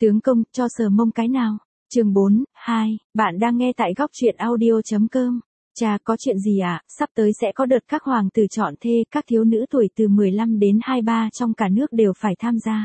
Tướng công, cho sờ mông cái nào? Chương 4, 2, bạn đang nghe tại góc truyện audio.com. Chà, có chuyện gì ạ? Sắp tới sẽ có đợt các hoàng tử chọn thê, các thiếu nữ tuổi từ 15 đến 23 trong cả nước đều phải tham gia.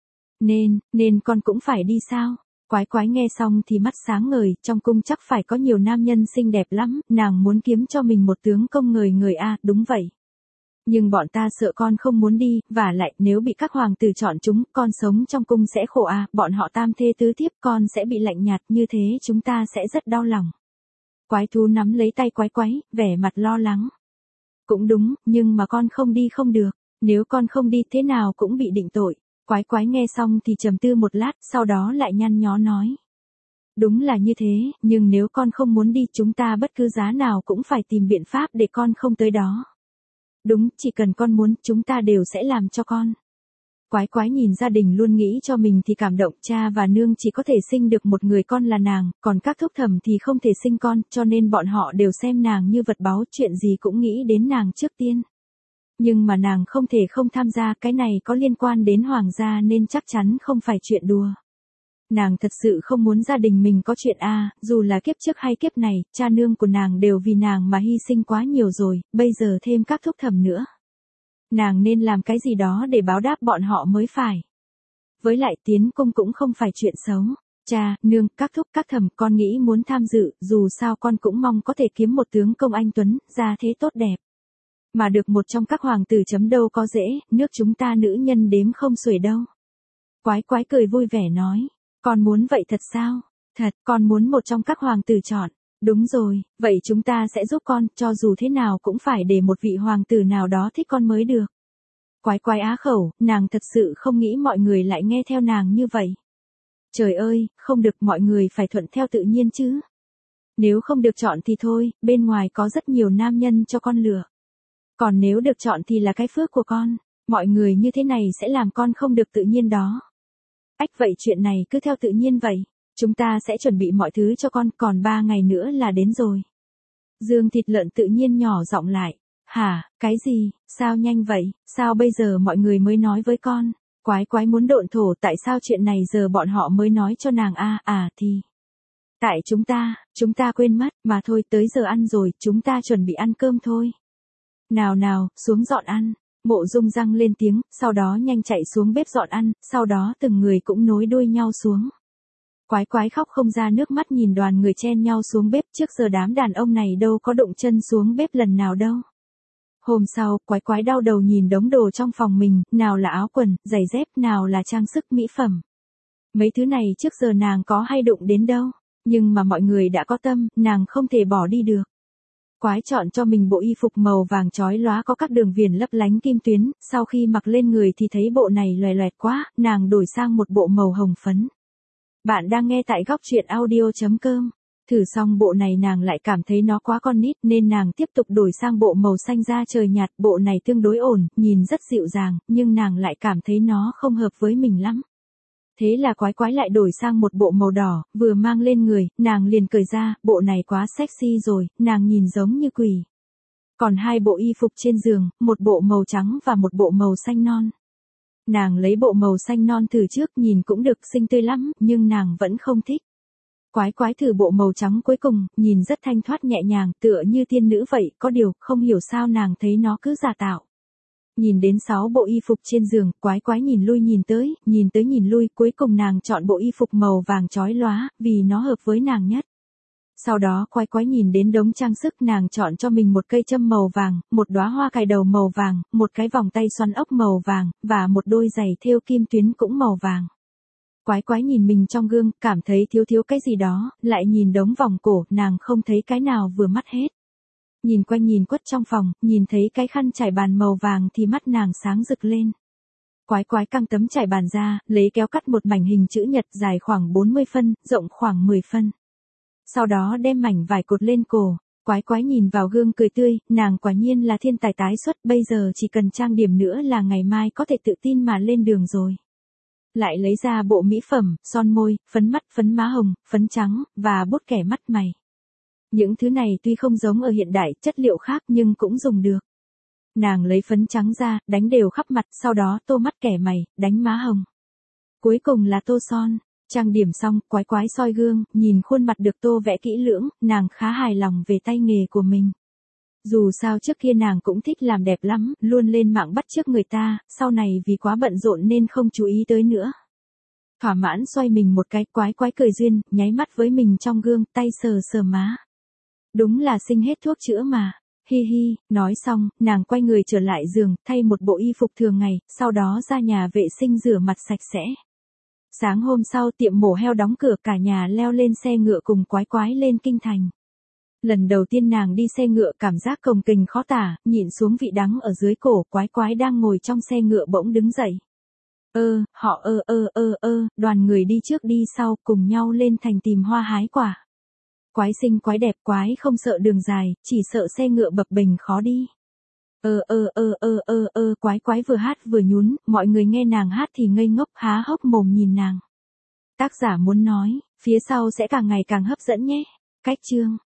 Nên con cũng phải đi sao? Quái quái nghe xong thì mắt sáng ngời, trong cung chắc phải có nhiều nam nhân xinh đẹp lắm, nàng muốn kiếm cho mình một tướng công người a, đúng vậy. Nhưng bọn ta sợ con không muốn đi, và lại nếu bị các hoàng tử chọn chúng, con sống trong cung sẽ khổ a, bọn họ tam thê tứ thiếp, con sẽ bị lạnh nhạt, như thế chúng ta sẽ rất đau lòng. Quái thú nắm lấy tay quái quái, vẻ mặt lo lắng. Cũng đúng, nhưng mà con không đi không được, nếu con không đi thế nào cũng bị định tội. Quái quái nghe xong thì trầm tư một lát, sau đó lại nhăn nhó nói. Đúng là như thế, nhưng nếu con không muốn đi chúng ta bất cứ giá nào cũng phải tìm biện pháp để con không tới đó. Đúng, chỉ cần con muốn, chúng ta đều sẽ làm cho con. Quái quái nhìn gia đình luôn nghĩ cho mình thì cảm động, cha và nương chỉ có thể sinh được một người con là nàng, còn các thúc thẩm thì không thể sinh con, cho nên bọn họ đều xem nàng như vật báu, chuyện gì cũng nghĩ đến nàng trước tiên. Nhưng mà nàng không thể không tham gia, cái này có liên quan đến hoàng gia nên chắc chắn không phải chuyện đùa. Nàng thật sự không muốn gia đình mình có chuyện a, dù là kiếp trước hay kiếp này, cha nương của nàng đều vì nàng mà hy sinh quá nhiều rồi, bây giờ thêm các thúc thẩm nữa. Nàng nên làm cái gì đó để báo đáp bọn họ mới phải. Với lại tiến cung cũng không phải chuyện xấu. Cha, nương, các thúc, các thẩm, con nghĩ muốn tham dự, dù sao con cũng mong có thể kiếm một tướng công anh tuấn, gia thế tốt đẹp. Mà được một trong các hoàng tử chấm đâu có dễ, nước chúng ta nữ nhân đếm không xuể đâu. Quái quái cười vui vẻ nói. Con muốn vậy thật sao? Thật, con muốn một trong các hoàng tử chọn. Đúng rồi, vậy chúng ta sẽ giúp con, cho dù thế nào cũng phải để một vị hoàng tử nào đó thích con mới được. Quái quái á khẩu, nàng thật sự không nghĩ mọi người lại nghe theo nàng như vậy. Trời ơi, không được, mọi người phải thuận theo tự nhiên chứ. Nếu không được chọn thì thôi, bên ngoài có rất nhiều nam nhân cho con lựa. Còn nếu được chọn thì là cái phước của con, mọi người như thế này sẽ làm con không được tự nhiên đó. Ách, vậy chuyện này cứ theo tự nhiên vậy, chúng ta sẽ chuẩn bị mọi thứ cho con, còn 3 ngày nữa là đến rồi. Dương Thịt Lợn tự nhiên nhỏ giọng lại. Hả, cái gì, sao nhanh vậy, sao bây giờ mọi người mới nói với con? Quái quái muốn độn thổ, tại sao chuyện này giờ bọn họ mới nói cho nàng a? Thì tại chúng ta quên mất, mà thôi, tới giờ ăn rồi, chúng ta chuẩn bị ăn cơm thôi. Nào, xuống dọn ăn. Mộ Dung răng lên tiếng, sau đó nhanh chạy xuống bếp dọn ăn, sau đó từng người cũng nối đuôi nhau xuống. Quái quái khóc không ra nước mắt nhìn đoàn người chen nhau xuống bếp, trước giờ đám đàn ông này đâu có động chân xuống bếp lần nào đâu. Hôm sau, quái quái đau đầu nhìn đống đồ trong phòng mình, nào là áo quần, giày dép, nào là trang sức mỹ phẩm. Mấy thứ này trước giờ nàng có hay đụng đến đâu, nhưng mà mọi người đã có tâm, nàng không thể bỏ đi được. Quái chọn cho mình bộ y phục màu vàng chói lóa có các đường viền lấp lánh kim tuyến, sau khi mặc lên người thì thấy bộ này loè loẹt quá, nàng đổi sang một bộ màu hồng phấn. Bạn đang nghe tại góc truyện audio.com. Thử xong bộ này nàng lại cảm thấy nó quá con nít nên nàng tiếp tục đổi sang bộ màu xanh da trời nhạt, bộ này tương đối ổn, nhìn rất dịu dàng, nhưng nàng lại cảm thấy nó không hợp với mình lắm. Thế là quái quái lại đổi sang một bộ màu đỏ, vừa mang lên người, nàng liền cởi ra, bộ này quá sexy rồi, nàng nhìn giống như quỷ. Còn hai bộ y phục trên giường, một bộ màu trắng và một bộ màu xanh non. Nàng lấy bộ màu xanh non thử trước, nhìn cũng được, xinh tươi lắm, nhưng nàng vẫn không thích. Quái quái thử bộ màu trắng cuối cùng, nhìn rất thanh thoát nhẹ nhàng, tựa như tiên nữ vậy, có điều, không hiểu sao nàng thấy nó cứ giả tạo. Nhìn đến 6 bộ y phục trên giường, quái quái nhìn lui nhìn tới nhìn lui, cuối cùng nàng chọn bộ y phục màu vàng chói lóa, vì nó hợp với nàng nhất. Sau đó quái quái nhìn đến đống trang sức, nàng chọn cho mình một cây châm màu vàng, một đóa hoa cài đầu màu vàng, một cái vòng tay xoăn ốc màu vàng, và một đôi giày thêu kim tuyến cũng màu vàng. Quái quái nhìn mình trong gương, cảm thấy thiếu cái gì đó, lại nhìn đống vòng cổ, nàng không thấy cái nào vừa mắt hết. Nhìn quanh nhìn quất trong phòng, nhìn thấy cái khăn trải bàn màu vàng thì mắt nàng sáng rực lên. Quái quái căng tấm trải bàn ra, lấy kéo cắt một mảnh hình chữ nhật dài khoảng 40 phân, rộng khoảng 10 phân. Sau đó đem mảnh vải cột lên cổ. Quái quái nhìn vào gương cười tươi, nàng quả nhiên là thiên tài tái xuất, bây giờ chỉ cần trang điểm nữa là ngày mai có thể tự tin mà lên đường rồi. Lại lấy ra bộ mỹ phẩm, son môi, phấn mắt, phấn má hồng, phấn trắng, và bút kẻ mắt mày. Những thứ này tuy không giống ở hiện đại, chất liệu khác nhưng cũng dùng được. Nàng lấy phấn trắng ra, đánh đều khắp mặt, sau đó tô mắt kẻ mày, đánh má hồng. Cuối cùng là tô son. Trang điểm xong, Quái Quái soi gương, nhìn khuôn mặt được tô vẽ kỹ lưỡng, nàng khá hài lòng về tay nghề của mình. Dù sao trước kia nàng cũng thích làm đẹp lắm, luôn lên mạng bắt chước người ta, sau này vì quá bận rộn nên không chú ý tới nữa. Thỏa mãn xoay mình một cái, Quái Quái cười duyên, nháy mắt với mình trong gương, tay sờ sờ má. Đúng là sinh hết thuốc chữa mà. Hi hi, nói xong, nàng quay người trở lại giường, thay một bộ y phục thường ngày, sau đó ra nhà vệ sinh rửa mặt sạch sẽ. Sáng hôm sau tiệm mổ heo đóng cửa, cả nhà leo lên xe ngựa cùng Quái Quái lên kinh thành. Lần đầu tiên nàng đi xe ngựa cảm giác cồng kềnh khó tả, nhịn xuống vị đắng ở dưới cổ. Quái Quái đang ngồi trong xe ngựa bỗng đứng dậy. Họ đoàn người đi trước đi sau, cùng nhau lên thành tìm hoa hái quả. Quái xinh quái đẹp, Quái không sợ đường dài, chỉ sợ xe ngựa bập bềnh khó đi. Quái Quái vừa hát vừa nhún, mọi người nghe nàng hát thì ngây ngốc há hốc mồm nhìn nàng. Tác giả muốn nói, phía sau sẽ càng ngày càng hấp dẫn nhé. Cách chương